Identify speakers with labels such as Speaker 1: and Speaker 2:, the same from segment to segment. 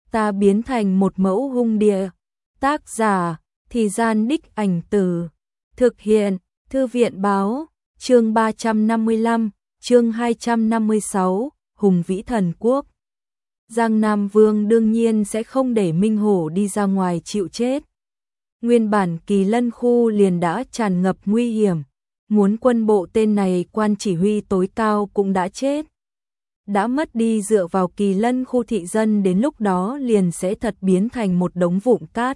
Speaker 1: ta biến thành một mẫu hung địa. Tác giả, Thì Gian Đích Ảnh Từ. Thực hiện, Thư viện Báo, chương 355, chương 256, Hùng Vĩ Thần Quốc. Giang Nam Vương đương nhiên sẽ không để Minh Hổ đi ra ngoài chịu chết. Nguyên bản Kỳ Lân khu liền đã tràn ngập nguy hiểm, muốn quân bộ tên này quan chỉ huy tối cao cũng đã chết. Đã mất đi dựa vào Kỳ Lân khu thị dân đến lúc đó liền sẽ thật biến thành một đống vụn cát.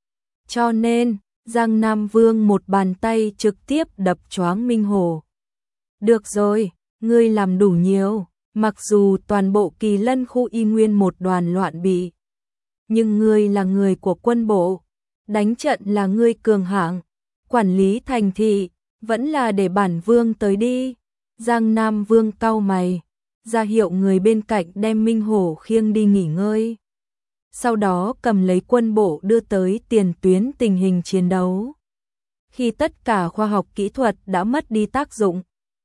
Speaker 1: Cho nên, Giang Nam Vương một bàn tay trực tiếp đập choáng Minh Hổ. Được rồi, ngươi làm đủ nhiều, mặc dù toàn bộ Kỳ Lân khu y nguyên một đoàn loạn bị. Nhưng ngươi là người của quân bộ, đánh trận là ngươi cường hạng, quản lý thành thị, vẫn là để bản vương tới đi. Giang Nam Vương cau mày, ra hiệu người bên cạnh đem Minh Hổ khiêng đi nghỉ ngơi. Sau đó cầm lấy quân bộ đưa tới tiền tuyến tình hình chiến đấu. Khi tất cả khoa học kỹ thuật đã mất đi tác dụng,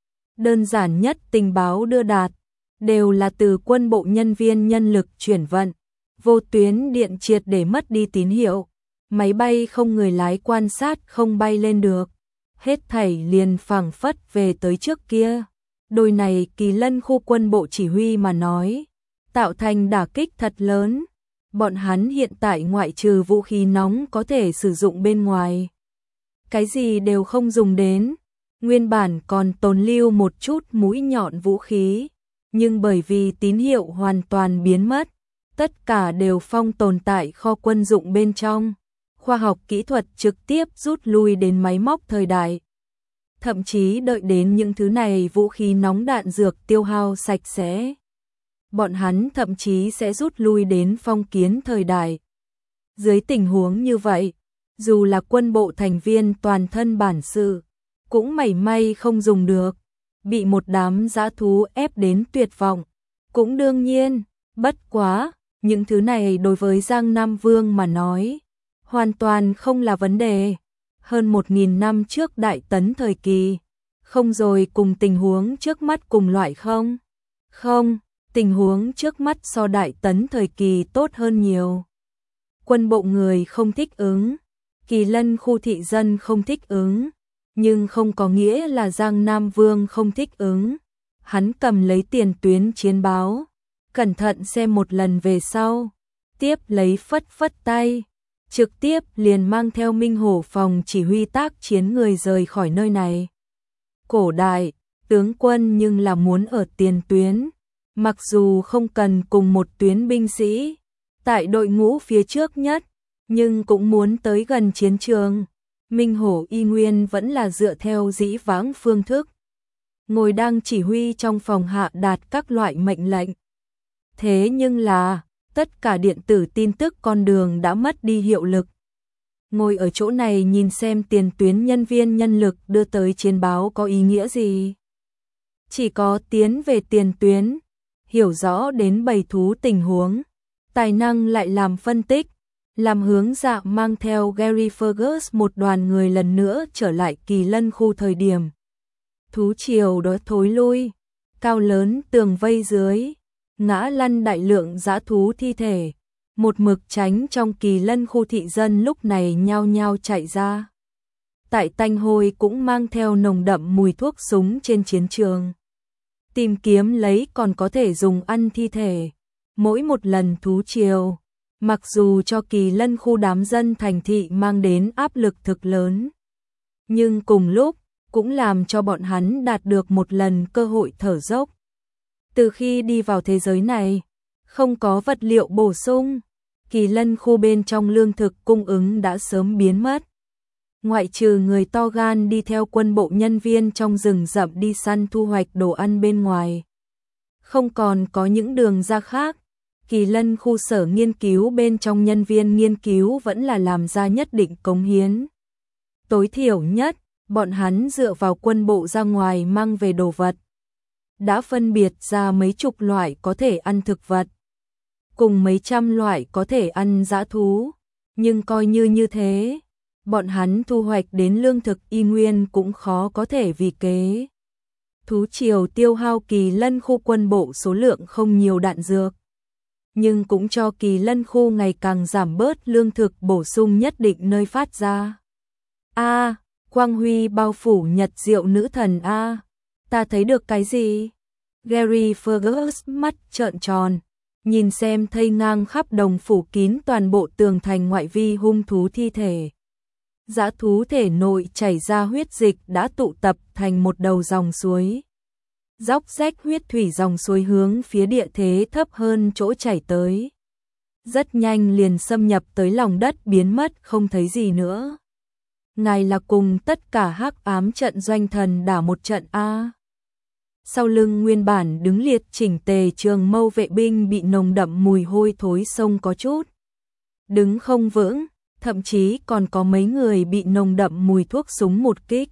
Speaker 1: đơn giản nhất tình báo đưa đạt, đều là từ quân bộ nhân viên nhân lực chuyển vận, vô tuyến điện triệt để mất đi tín hiệu, máy bay không người lái quan sát không bay lên được, hết thảy liền phảng phất về tới trước kia. Đôi này Kỳ Lân khu quân bộ chỉ huy mà nói, tạo thành đả kích thật lớn. Bọn hắn hiện tại ngoại trừ vũ khí nóng có thể sử dụng bên ngoài, cái gì đều không dùng đến. Nguyên bản còn tồn lưu một chút mũi nhọn vũ khí, nhưng bởi vì tín hiệu hoàn toàn biến mất, tất cả đều phong tồn tại kho quân dụng bên trong. Khoa học kỹ thuật trực tiếp rút lui đến máy móc thời đại. Thậm chí đợi đến những thứ này vũ khí nóng đạn dược tiêu hao sạch sẽ, bọn hắn thậm chí sẽ rút lui đến phong kiến thời đại. Dưới tình huống như vậy, dù là quân bộ thành viên toàn thân bản sự, cũng mảy may không dùng được, bị một đám dã thú ép đến tuyệt vọng. Cũng đương nhiên, bất quá, những thứ này đối với Giang Nam Vương mà nói, hoàn toàn không là vấn đề. Hơn 1000 năm trước Đại Tấn thời kỳ, không rồi cùng tình huống trước mắt cùng loại không? Không, tình huống trước mắt so Đại Tấn thời kỳ tốt hơn nhiều. Quân bộ người không thích ứng, Kỳ Lân khu thị dân không thích ứng, nhưng không có nghĩa là Giang Nam Vương không thích ứng. Hắn cầm lấy tiền tuyến chiến báo, cẩn thận xem một lần về sau, tiếp lấy phất phất tay, trực tiếp liền mang theo Minh Hổ phòng chỉ huy tác chiến người rời khỏi nơi này. Cổ đại, tướng quân nhưng là muốn ở tiền tuyến, mặc dù không cần cùng một tuyến binh sĩ, tại đội ngũ phía trước nhất, nhưng cũng muốn tới gần chiến trường. Minh Hổ y nguyên vẫn là dựa theo dĩ vãng phương thức, ngồi đang chỉ huy trong phòng hạ đạt các loại mệnh lệnh. Thế nhưng là, tất cả điện tử tin tức con đường đã mất đi hiệu lực. Ngồi ở chỗ này nhìn xem tiền tuyến nhân viên nhân lực đưa tới chiến báo có ý nghĩa gì? Chỉ có tiến về tiền tuyến, hiểu rõ đến bầy thú tình huống, tài năng lại làm phân tích, làm hướng dạ mang theo Gary Fergus một đoàn người lần nữa trở lại Kỳ Lân khu thời điểm. Thú triều đó thối lui, cao lớn tường vây dưới, ngã lăn đại lượng dã thú thi thể, một mực tránh trong Kỳ Lân khu thị dân lúc này nhao nhao chạy ra. Tại tanh hôi cũng mang theo nồng đậm mùi thuốc súng trên chiến trường. Tìm kiếm lấy còn có thể dùng ăn thi thể. Mỗi một lần thú triều, mặc dù cho Kỳ Lân khu đám dân thành thị mang đến áp lực thực lớn, nhưng cùng lúc cũng làm cho bọn hắn đạt được một lần cơ hội thở dốc. Từ khi đi vào thế giới này, không có vật liệu bổ sung, Kỳ Lân khu bên trong lương thực cung ứng đã sớm biến mất. Ngoại trừ người to gan đi theo quân bộ nhân viên trong rừng rậm đi săn thu hoạch đồ ăn bên ngoài, không còn có những đường ra khác. Kỳ Lân khu sở nghiên cứu bên trong nhân viên nghiên cứu vẫn là làm ra nhất định cống hiến. Tối thiểu nhất, bọn hắn dựa vào quân bộ ra ngoài mang về đồ vật, đã phân biệt ra mấy chục loại có thể ăn thực vật, cùng mấy trăm loại có thể ăn dã thú. Nhưng coi như thế, bọn hắn thu hoạch đến lương thực y nguyên cũng khó có thể vì kế. Thú triều tiêu hao Kỳ Lân khu quân bộ số lượng không nhiều đạn dược. nhưng cũng cho Kỳ Lân khu ngày càng giảm bớt lương thực bổ sung nhất định nơi phát ra. A, quang huy bao phủ nhật diệu nữ thần A, ta thấy được cái gì? Gary Fergus mắt trợn tròn, nhìn xem thây ngang khắp đồng phủ kín toàn bộ tường thành ngoại vi hung thú thi thể. Dã thú thể nội chảy ra huyết dịch đã tụ tập thành một đầu dòng suối. Róc rách huyết thủy dòng suối hướng phía địa thế thấp hơn chỗ chảy tới. Rất nhanh liền xâm nhập tới lòng đất biến mất không thấy gì nữa. Ngài là cùng tất cả hắc ám trận doanh thần đả một trận A. Sau lưng nguyên bản đứng liệt chỉnh tề trường mâu vệ binh bị nồng đậm mùi hôi thối xông có chút đứng không vững, thậm chí còn có mấy người bị nồng đậm mùi thuốc súng một kích.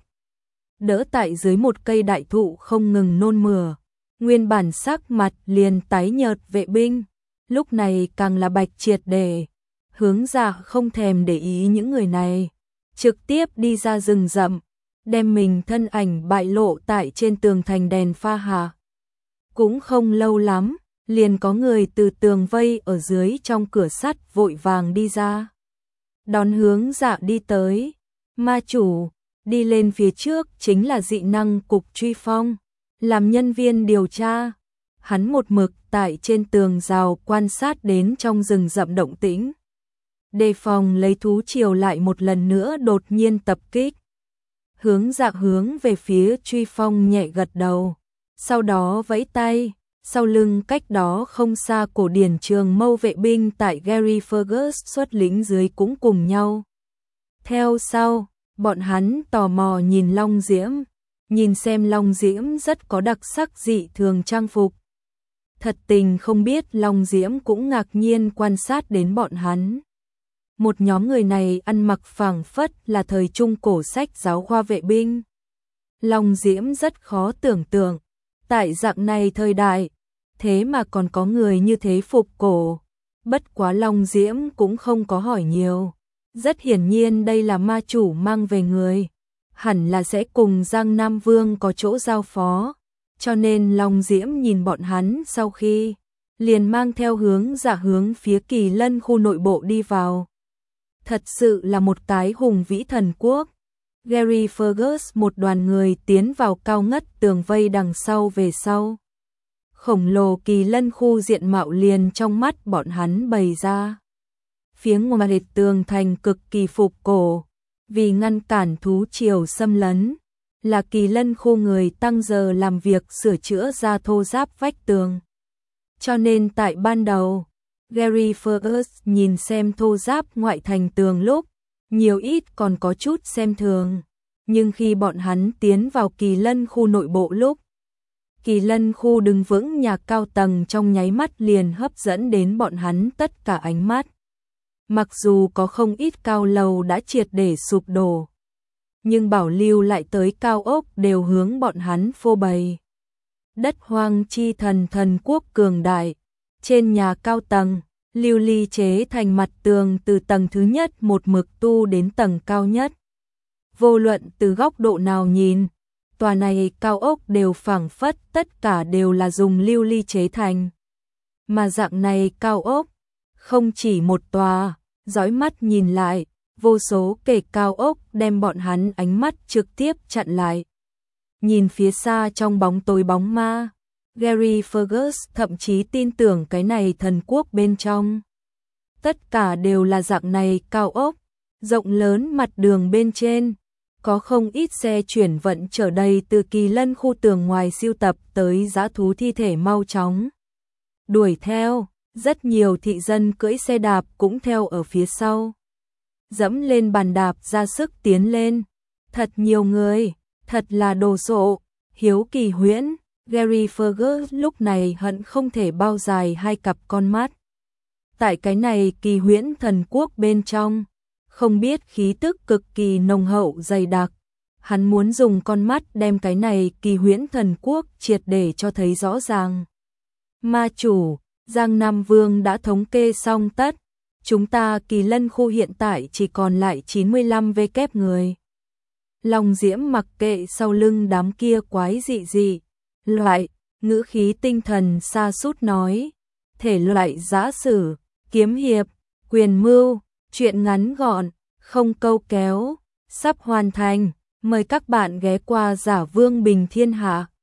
Speaker 1: Đỡ tại dưới một cây đại thụ không ngừng nôn mửa, nguyên bản sắc mặt liền tái nhợt vệ binh, lúc này càng là bạch triệt để, hướng dạ không thèm để ý những người này, trực tiếp đi ra rừng rậm, đem mình thân ảnh bại lộ tại trên tường thành đèn pha hạ. Cũng không lâu lắm, liền có người từ tường vây ở dưới trong cửa sắt vội vàng đi ra. Đón hướng dạ đi tới, ma chủ, đi lên phía trước chính là dị năng cục truy phong, làm nhân viên điều tra. Hắn một mực tại trên tường rào quan sát đến trong rừng rậm động tĩnh. Đề phòng lấy thú triều lại một lần nữa đột nhiên tập kích. Hướng dạ hướng về phía truy phong nhẹ gật đầu, sau đó vẫy tay, sau lưng cách đó không xa cổ điển trường mâu vệ binh tại Gary Fergus xuất lĩnh dưới cũng cùng nhau. Theo sau, bọn hắn tò mò nhìn Long Diễm, nhìn xem Long Diễm rất có đặc sắc dị thường trang phục. Thật tình không biết Long Diễm cũng ngạc nhiên quan sát đến bọn hắn. Một nhóm người này ăn mặc phảng phất là thời trung cổ sách giáo khoa vệ binh. Long Diễm rất khó tưởng tượng, tại dạng này thời đại, thế mà còn có người như thế phục cổ. Bất quá Long Diễm cũng không có hỏi nhiều. Rất hiển nhiên đây là ma chủ mang về người, hẳn là sẽ cùng Giang Nam Vương có chỗ giao phó, cho nên Long Diễm nhìn bọn hắn sau khi liền mang theo hướng dạ hướng phía Kỳ Lân khu nội bộ đi vào. Thật sự là một cái hùng vĩ thần quốc. Gary Fergus một đoàn người tiến vào cao ngất tường vây đằng sau về sau. Khổng lồ Kỳ Lân khu diện mạo liền trong mắt bọn hắn bày ra. Phía ngoài tường thành cực kỳ phục cổ, vì ngăn cản thú triều xâm lấn, là Kỳ Lân khu người tăng giờ làm việc sửa chữa ra thô ráp vách tường. Cho nên tại ban đầu, Gary Fergus nhìn xem thô ráp ngoại thành tường lúc, nhiều ít còn có chút xem thường, nhưng khi bọn hắn tiến vào Kỳ Lân khu nội bộ lúc, Kỳ Lân khu đứng vững nhà cao tầng trong nháy mắt liền hấp dẫn đến bọn hắn tất cả ánh mắt. Mặc dù có không ít cao lầu đã triệt để sụp đổ, nhưng bảo lưu lại tới cao ốc đều hướng bọn hắn phô bày. Đất hoang chi thần thần quốc cường đại, trên nhà cao tầng, lưu ly chế thành mặt tường từ tầng thứ nhất một mực tu đến tầng cao nhất. Vô luận từ góc độ nào nhìn, tòa này cao ốc đều phảng phất tất cả đều là dùng lưu ly chế thành. Mà dạng này cao ốc, không chỉ một tòa, dõi mắt nhìn lại, vô số kể cao ốc đem bọn hắn ánh mắt trực tiếp chặn lại. Nhìn phía xa trong bóng tối bóng ma, Gary Fergus thậm chí tin tưởng cái này thần quốc bên trong. Tất cả đều là dạng này cao ốc, rộng lớn mặt đường bên trên, có không ít xe chuyển vận chở đầy từ Kỳ Lân khu tường ngoài siêu tập tới dã thú thi thể mau chóng. Đuổi theo, rất nhiều thị dân cưỡi xe đạp cũng theo ở phía sau. Dẫm lên bàn đạp ra sức tiến lên. Thật nhiều người, thật là đồ sộ, hiếu kỳ huyễn. Gary Fergus lúc này hận không thể bao dài hai cặp con mắt. Tại cái này kỳ huyễn thần quốc bên trong, không biết khí tức cực kỳ nồng hậu dày đặc. Hắn muốn dùng con mắt đem cái này kỳ huyễn thần quốc triệt để cho thấy rõ ràng. Ma chủ, Giang Nam Vương đã thống kê xong tất. Chúng ta Kỳ Lân khu hiện tại chỉ còn lại 95 vkép người. Long Diễm mặc kệ sau lưng đám kia quái dị dị. Loại, ngữ khí tinh thần sa sút nói. thể loại giã sử, kiếm hiệp, quyền mưu, truyện ngắn gọn, không câu kéo, sắp hoàn thành. Mời các bạn ghé qua Giả Vương Bình Thiên Hạ.